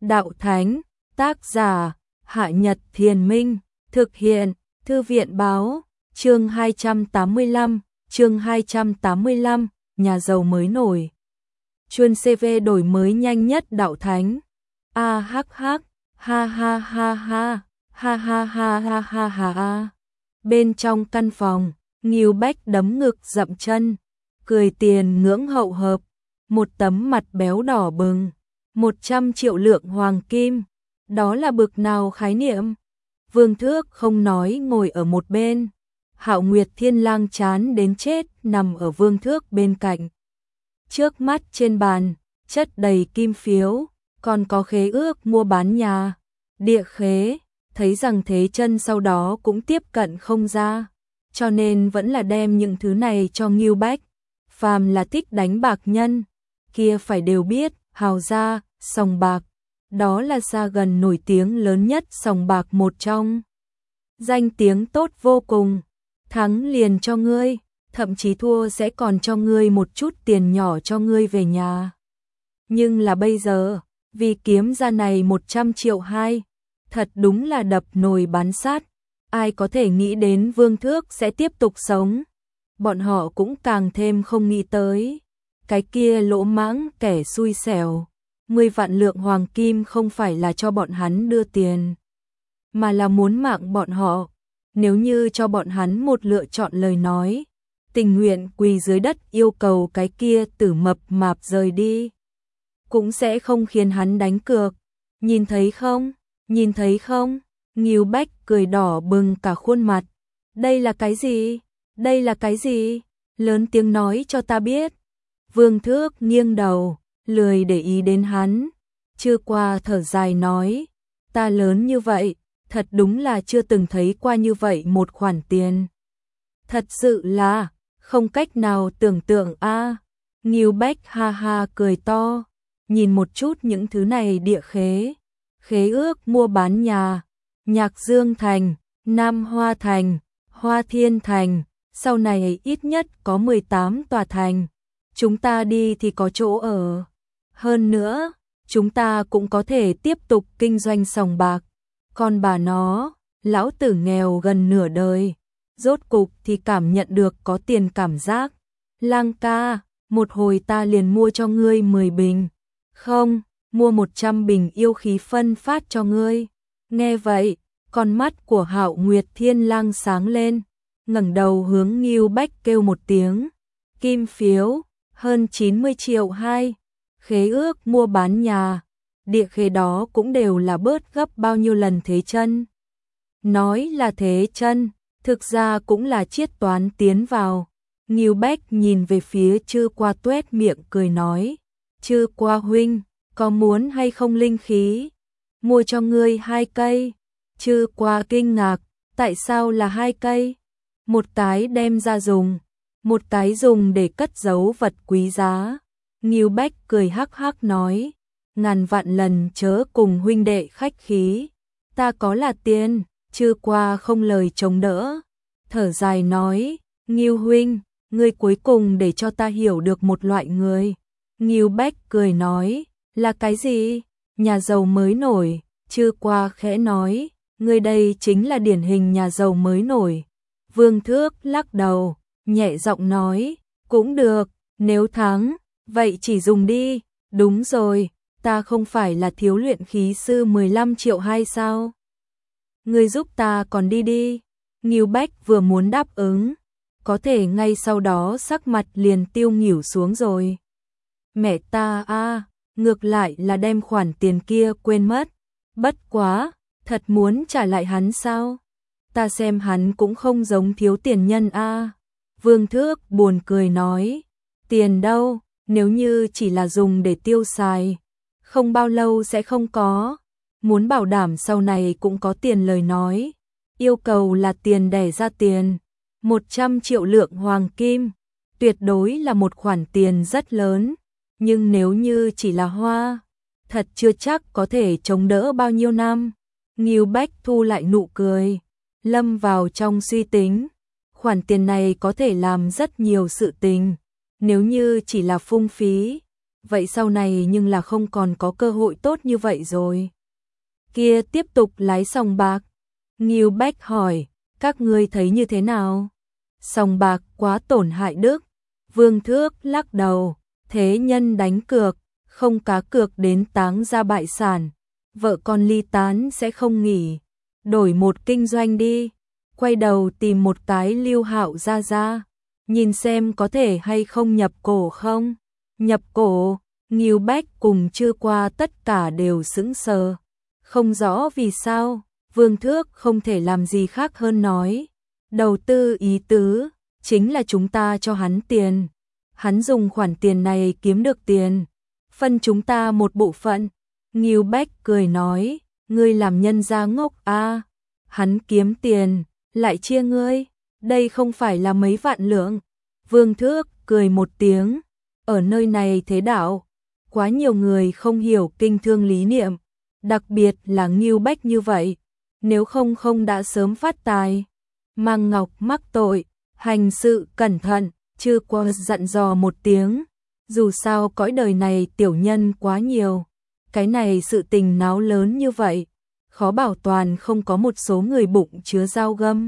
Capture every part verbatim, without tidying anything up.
đạo thánh, tác giả, Hạ Nhật Thiền Minh, thực hiện, Thư viện báo, chương hai trăm tám mươi lăm, chương hai trăm tám mươi lăm, nhà giàu mới nổi. Chuyên xê vê đổi mới nhanh nhất đạo thánh. A hắc hắc, ha ha ha ha, ha ha ha ha ha ha ha. Bên trong căn phòng, Ngưu Bách đấm ngực dậm chân, cười tiền ngưỡng hậu hợp, một tấm mặt béo đỏ bừng, một trăm triệu lượng hoàng kim, đó là bực nào khái niệm. Vương Thước không nói ngồi ở một bên, Hạo Nguyệt Thiên Lang chán đến chết nằm ở Vương Thước bên cạnh. Trước mắt trên bàn, chất đầy kim phiếu, còn có khế ước mua bán nhà, địa khế, thấy rằng Thế Chân sau đó cũng tiếp cận không ra, cho nên vẫn là đem những thứ này cho Ngưu Bách. Phàm là thích đánh bạc nhân, kia phải đều biết, Hào gia, sòng bạc, đó là xa gần nổi tiếng lớn nhất sòng bạc một trong. Danh tiếng tốt vô cùng, thắng liền cho ngươi, thậm chí thua sẽ còn cho ngươi một chút tiền nhỏ cho ngươi về nhà. Nhưng là bây giờ, vì kiếm ra này một trăm triệu hai, thật đúng là đập nồi bán sát, ai có thể nghĩ đến Vương Thước sẽ tiếp tục sống. Bọn họ cũng càng thêm không nghĩ tới. Cái kia lỗ mãng kẻ xui xẻo, mười vạn lượng hoàng kim không phải là cho bọn hắn đưa tiền, mà là muốn mạng bọn họ. Nếu như cho bọn hắn một lựa chọn lời nói, tình nguyện quỳ dưới đất yêu cầu cái kia tử mập mạp rời đi, cũng sẽ không khiến hắn đánh cược. Nhìn thấy không? Nhìn thấy không? Ngưu Bách cười đỏ bừng cả khuôn mặt. Đây là cái gì? Đây là cái gì? Lớn tiếng nói cho ta biết. Vương Thước nghiêng đầu, lười để ý đến hắn. Chưa qua thở dài nói, ta lớn như vậy, thật đúng là chưa từng thấy qua như vậy một khoản tiền. Thật sự là, không cách nào tưởng tượng a. À. Ngưu Bách ha ha cười to, nhìn một chút những thứ này địa khế, khế ước mua bán nhà, Nhạc Dương Thành, Nam Hoa Thành, Hoa Thiên Thành, sau này ít nhất có mười tám tòa thành. Chúng ta đi thì có chỗ ở. Hơn nữa, chúng ta cũng có thể tiếp tục kinh doanh sòng bạc. Còn bà nó, lão tử nghèo gần nửa đời, rốt cục thì cảm nhận được có tiền cảm giác. Lang ca, một hồi ta liền mua cho ngươi mười bình. Không, mua một trăm bình yêu khí phân phát cho ngươi. Nghe vậy, con mắt của Hạo Nguyệt Thiên Lang sáng lên, ngẩng đầu hướng Ngưu Bách kêu một tiếng. Kim phiếu, hơn chín mươi triệu hai, khế ước mua bán nhà, địa khế đó cũng đều là bớt gấp bao nhiêu lần Thế Chân. Nói là Thế Chân, thực ra cũng là chiết toán tiến vào. Ngưu Bách nhìn về phía Chư Qua tuét miệng cười nói, Chư Qua huynh, có muốn hay không linh khí? Mua cho ngươi hai cây. Chư Qua kinh ngạc, tại sao là hai cây? Một cái đem ra dùng, một cái dùng để cất giấu vật quý giá. Ngưu Bách cười hắc hắc nói, ngàn vạn lần chớ cùng huynh đệ khách khí, ta có là tiền. Chư Qua không lời chống đỡ, thở dài nói, Ngưu huynh, ngươi cuối cùng để cho ta hiểu được một loại người. Ngưu Bách cười nói, là cái gì? Nhà giàu mới nổi. Chư Qua khẽ nói, ngươi đây chính là điển hình nhà giàu mới nổi. Vương Thước lắc đầu, nhẹ giọng nói, cũng được, nếu thắng, vậy chỉ dùng đi. Đúng rồi, ta không phải là thiếu luyện khí sư mười lăm triệu hay sao? Ngươi giúp ta còn đi đi. Ngưu Bách vừa muốn đáp ứng, có thể ngay sau đó sắc mặt liền tiêu nghỉu xuống rồi. Mẹ ta a, à, ngược lại là đem khoản tiền kia quên mất. Bất quá, thật muốn trả lại hắn sao? Ta xem hắn cũng không giống thiếu tiền nhân a. À. Vương Thước buồn cười nói, tiền đâu, nếu như chỉ là dùng để tiêu xài, không bao lâu sẽ không có. Muốn bảo đảm sau này cũng có tiền lời nói, yêu cầu là tiền đẻ ra tiền. một trăm triệu lượng hoàng kim, tuyệt đối là một khoản tiền rất lớn, nhưng nếu như chỉ là hoa, thật chưa chắc có thể chống đỡ bao nhiêu năm. Ngưu Bách thu lại nụ cười, lâm vào trong suy tính, khoản tiền này có thể làm rất nhiều sự tình, nếu như chỉ là phung phí, vậy sau này nhưng là không còn có cơ hội tốt như vậy rồi. Kia tiếp tục lái sòng bạc. Ngưu Bách hỏi, các ngươi thấy như thế nào? Sòng bạc quá tổn hại đức. Vương Thước lắc đầu, thế nhân đánh cược, không cá cược đến táng ra bại sản. Vợ con ly tán sẽ không nghỉ. Đổi một kinh doanh đi. Quay đầu tìm một cái Lưu Hạo ra ra. Nhìn xem có thể hay không nhập cổ không? Nhập cổ, Ngưu Bách cùng Trư Qua tất cả đều sững sờ. Không rõ vì sao, Vương Thước không thể làm gì khác hơn nói. Đầu tư ý tứ, chính là chúng ta cho hắn tiền. Hắn dùng khoản tiền này kiếm được tiền. Phân chúng ta một bộ phận. Ngưu Bách cười nói, ngươi làm nhân gia ngốc a, hắn kiếm tiền, lại chia ngươi, đây không phải là mấy vạn lượng. Vương Thước cười một tiếng, ở nơi này thế đạo, quá nhiều người không hiểu kinh thương lý niệm, đặc biệt là Ngưu Bách như vậy, nếu không không đã sớm phát tài. Mang Ngọc mắc tội, hành sự cẩn thận, Trư Qua dặn dò một tiếng, dù sao cõi đời này tiểu nhân quá nhiều, cái này sự tình náo lớn như vậy, khó bảo toàn không có một số người bụng chứa dao găm.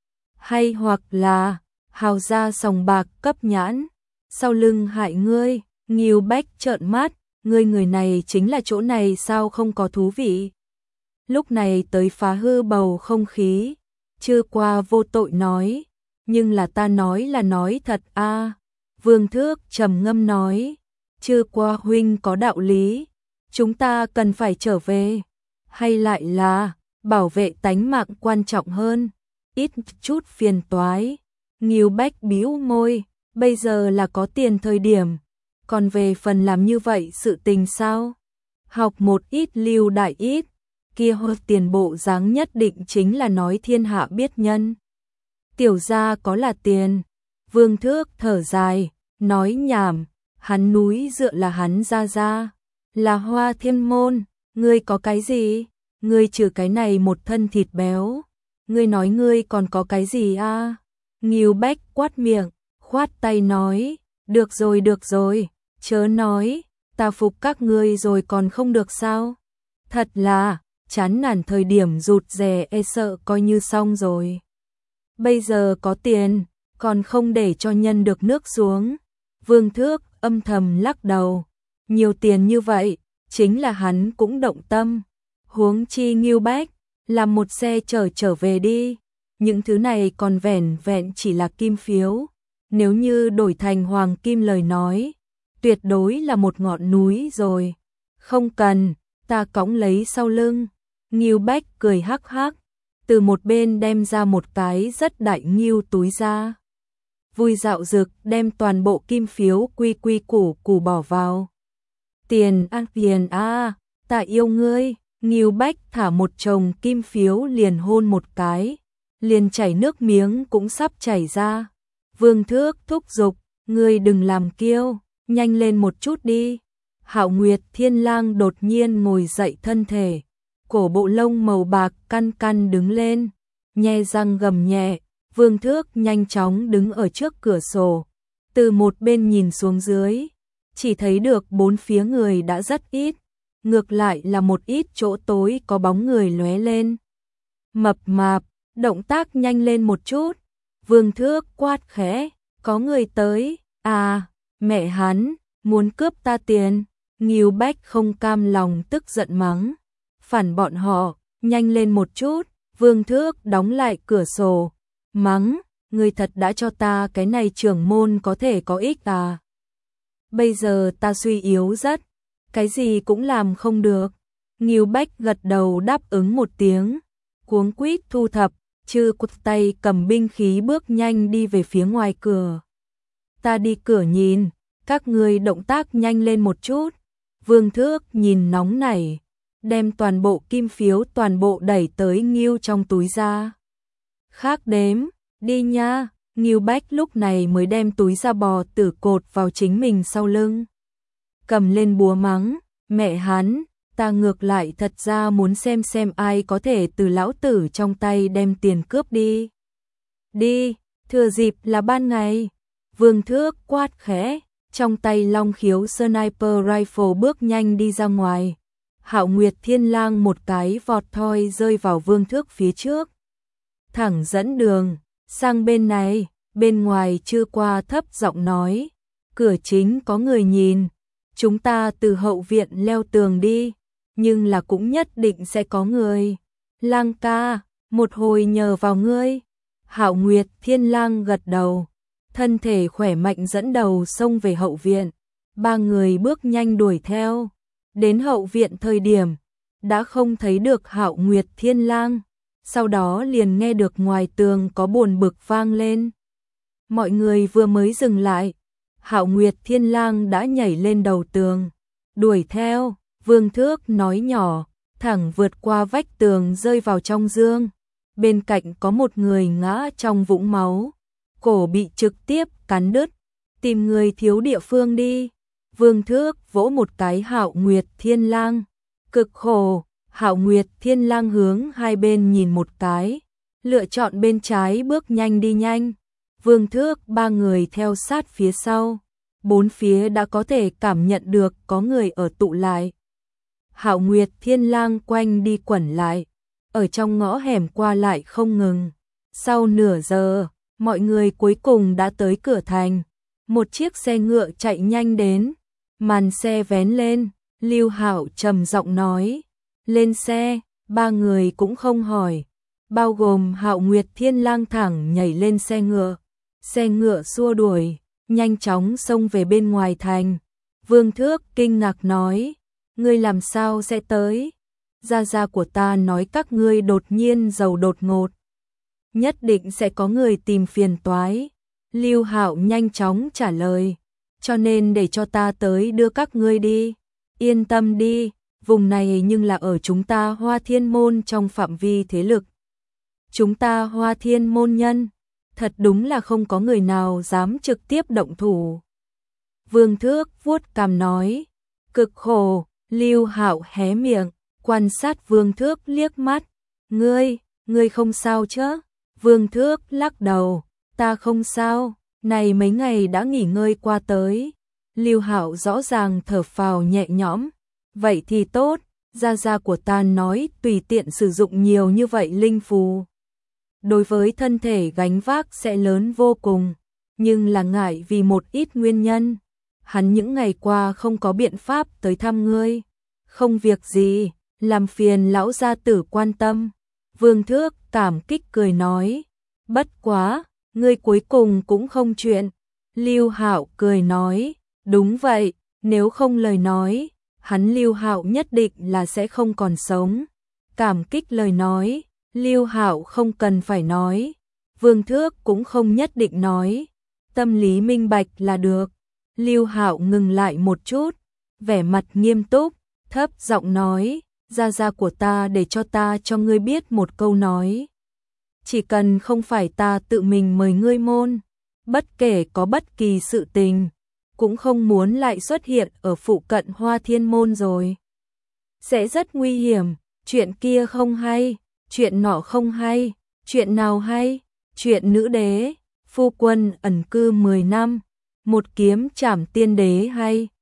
Hay hoặc là, hào gia sòng bạc cấp nhãn, sau lưng hại ngươi. Ngưu Bách trợn mắt, ngươi người này chính là chỗ này sao không có thú vị. Lúc này tới phá hư bầu không khí, Trư Qua vô tội nói, nhưng là ta nói là nói thật a. Vương Thước trầm ngâm nói, Trư Qua huynh có đạo lý, chúng ta cần phải trở về, hay lại là bảo vệ tánh mạng quan trọng hơn, ít chút phiền toái. Ngưu Bách bĩu môi, bây giờ là có tiền thời điểm, còn về phần làm như vậy sự tình sao? Học một ít lưu đại ít, kia hô tiền bộ dáng nhất định chính là nói thiên hạ biết nhân. Tiểu gia có là tiền. Vương Thước thở dài, nói nhảm, hắn núi dựa là hắn ra ra, là Hoa Thiên Môn, ngươi có cái gì? Ngươi trừ cái này một thân thịt béo, ngươi nói ngươi còn có cái gì a? À? Ngưu Bách quát miệng, khoát tay nói, được rồi được rồi, chớ nói, ta phục các ngươi rồi còn không được sao? Thật là, chán nản thời điểm rụt rè e sợ coi như xong rồi. Bây giờ có tiền, còn không để cho nhân được nước xuống. Vương Thước âm thầm lắc đầu, nhiều tiền như vậy, chính là hắn cũng động tâm. Huống chi Ngưu Bách, làm một xe chở trở về đi. Những thứ này còn vẻn vẹn chỉ là kim phiếu. Nếu như đổi thành hoàng kim lời nói, tuyệt đối là một ngọn núi rồi. Không cần, ta cõng lấy sau lưng. Ngưu Bách cười hắc hắc, từ một bên đem ra một cái rất đại ngưu túi ra. Vui dạo dực đem toàn bộ kim phiếu quy quy củ củ bỏ vào. Tiền ăn tiền a, à, ta yêu ngươi. Ngưu Bách thả một chồng kim phiếu liền hôn một cái, liền chảy nước miếng cũng sắp chảy ra. Vương Thước thúc giục, ngươi đừng làm kiêu, nhanh lên một chút đi. Hạo Nguyệt Thiên Lang đột nhiên ngồi dậy thân thể, cổ bộ lông màu bạc căn căn đứng lên, nhe răng gầm nhẹ. Vương Thước nhanh chóng đứng ở trước cửa sổ, từ một bên nhìn xuống dưới, chỉ thấy được bốn phía người đã rất ít, ngược lại là một ít chỗ tối có bóng người lóe lên. Mập mạp, động tác nhanh lên một chút. Vương Thước quát khẽ, có người tới. À, mẹ hắn, muốn cướp ta tiền. Ngưu Bách không cam lòng tức giận mắng, phản bọn họ, nhanh lên một chút. Vương Thước đóng lại cửa sổ, mắng, ngươi thật đã cho ta cái này trưởng môn có thể có ích à? Bây giờ ta suy yếu rất, cái gì cũng làm không được. Ngưu Bách gật đầu đáp ứng một tiếng, cuống quýt thu thập, Trư Qua tay cầm binh khí bước nhanh đi về phía ngoài cửa. Ta đi cửa nhìn, các ngươi động tác nhanh lên một chút. Vương Thước nhìn nóng nảy, đem toàn bộ kim phiếu toàn bộ đẩy tới Ngưu trong túi ra. Khác đếm, đi nha. Ngưu Bách lúc này mới đem túi da bò tử cột vào chính mình sau lưng, cầm lên búa mắng, mẹ hắn, ta ngược lại thật ra muốn xem xem ai có thể từ lão tử trong tay đem tiền cướp đi. Đi, thừa dịp là ban ngày. Vương Thước quát khẽ, trong tay long khiếu sniper rifle bước nhanh đi ra ngoài. Hạo Nguyệt Thiên Lang một cái vọt thoi rơi vào Vương Thước phía trước. Thẳng dẫn đường, sang bên này, bên ngoài Chư Qua thấp giọng nói. Cửa chính có người nhìn, chúng ta từ hậu viện leo tường đi, nhưng là cũng nhất định sẽ có người. Lang ca, một hồi nhờ vào ngươi. Hạo Nguyệt Thiên Lang gật đầu, thân thể khỏe mạnh dẫn đầu xông về hậu viện. Ba người bước nhanh đuổi theo. Đến hậu viện thời điểm, đã không thấy được Hạo Nguyệt Thiên Lang. Sau đó liền nghe được ngoài tường có buồn bực vang lên. Mọi người vừa mới dừng lại, Hạo Nguyệt Thiên Lang đã nhảy lên đầu tường, đuổi theo. Vương Thước nói nhỏ, thẳng vượt qua vách tường rơi vào trong giương. Bên cạnh có một người ngã trong vũng máu, cổ bị trực tiếp cắn đứt. Tìm người thiếu địa phương đi. Vương Thước vỗ một cái Hạo Nguyệt Thiên Lang. Cực khổ. Hạo Nguyệt Thiên Lang hướng hai bên nhìn một cái, lựa chọn bên trái bước nhanh đi nhanh. Vương Thước ba người theo sát phía sau. Bốn phía đã có thể cảm nhận được có người ở tụ lại. Hạo Nguyệt Thiên Lang quanh đi quẩn lại, ở trong ngõ hẻm qua lại không ngừng. Sau nửa giờ, mọi người cuối cùng đã tới cửa thành. Một chiếc xe ngựa chạy nhanh đến, màn xe vén lên, Lưu Hạo trầm giọng nói, lên xe. Ba người cũng không hỏi, bao gồm Hạo Nguyệt Thiên Lang thẳng nhảy lên xe ngựa. Xe ngựa xua đuổi, nhanh chóng xông về bên ngoài thành. Vương Thước kinh ngạc nói, ngươi làm sao sẽ tới? Gia gia của ta nói các ngươi đột nhiên giàu đột ngột, nhất định sẽ có người tìm phiền toái. Lưu Hạo nhanh chóng trả lời, cho nên để cho ta tới đưa các ngươi đi. Yên tâm đi, vùng này nhưng là ở chúng ta Hoa Thiên môn trong phạm vi thế lực. Chúng ta Hoa Thiên môn nhân, thật đúng là không có người nào dám trực tiếp động thủ. Vương Thước vuốt cằm nói, cực khổ. Lưu Hạo hé miệng, quan sát Vương Thước liếc mắt. Ngươi, ngươi không sao chứ? Vương Thước lắc đầu, ta không sao, này mấy ngày đã nghỉ ngơi qua tới. Lưu Hạo rõ ràng thở phào nhẹ nhõm, vậy thì tốt, gia gia của ta nói tùy tiện sử dụng nhiều như vậy linh phù, đối với thân thể gánh vác sẽ lớn vô cùng, nhưng là ngại vì một ít nguyên nhân. Hắn những ngày qua không có biện pháp tới thăm ngươi. Không việc gì, làm phiền lão gia tử quan tâm. Vương Thước cảm kích cười nói, bất quá, ngươi cuối cùng cũng không chuyện. Lưu Hạo cười nói, đúng vậy, nếu không lời nói, hắn Lưu Hạo nhất định là sẽ không còn sống. Cảm kích lời nói, Lưu Hạo không cần phải nói, Vương Thước cũng không nhất định nói, tâm lý minh bạch là được. Lưu Hạo ngừng lại một chút, vẻ mặt nghiêm túc, thấp giọng nói, gia gia của ta để cho ta cho ngươi biết một câu nói. Chỉ cần không phải ta tự mình mời ngươi môn, bất kể có bất kỳ sự tình, cũng không muốn lại xuất hiện ở phụ cận Hoa Thiên môn rồi. Sẽ rất nguy hiểm, chuyện kia không hay, chuyện nọ không hay, chuyện nào hay, chuyện nữ đế, phu quân ẩn cư mười năm, một kiếm trảm tiên đế hay.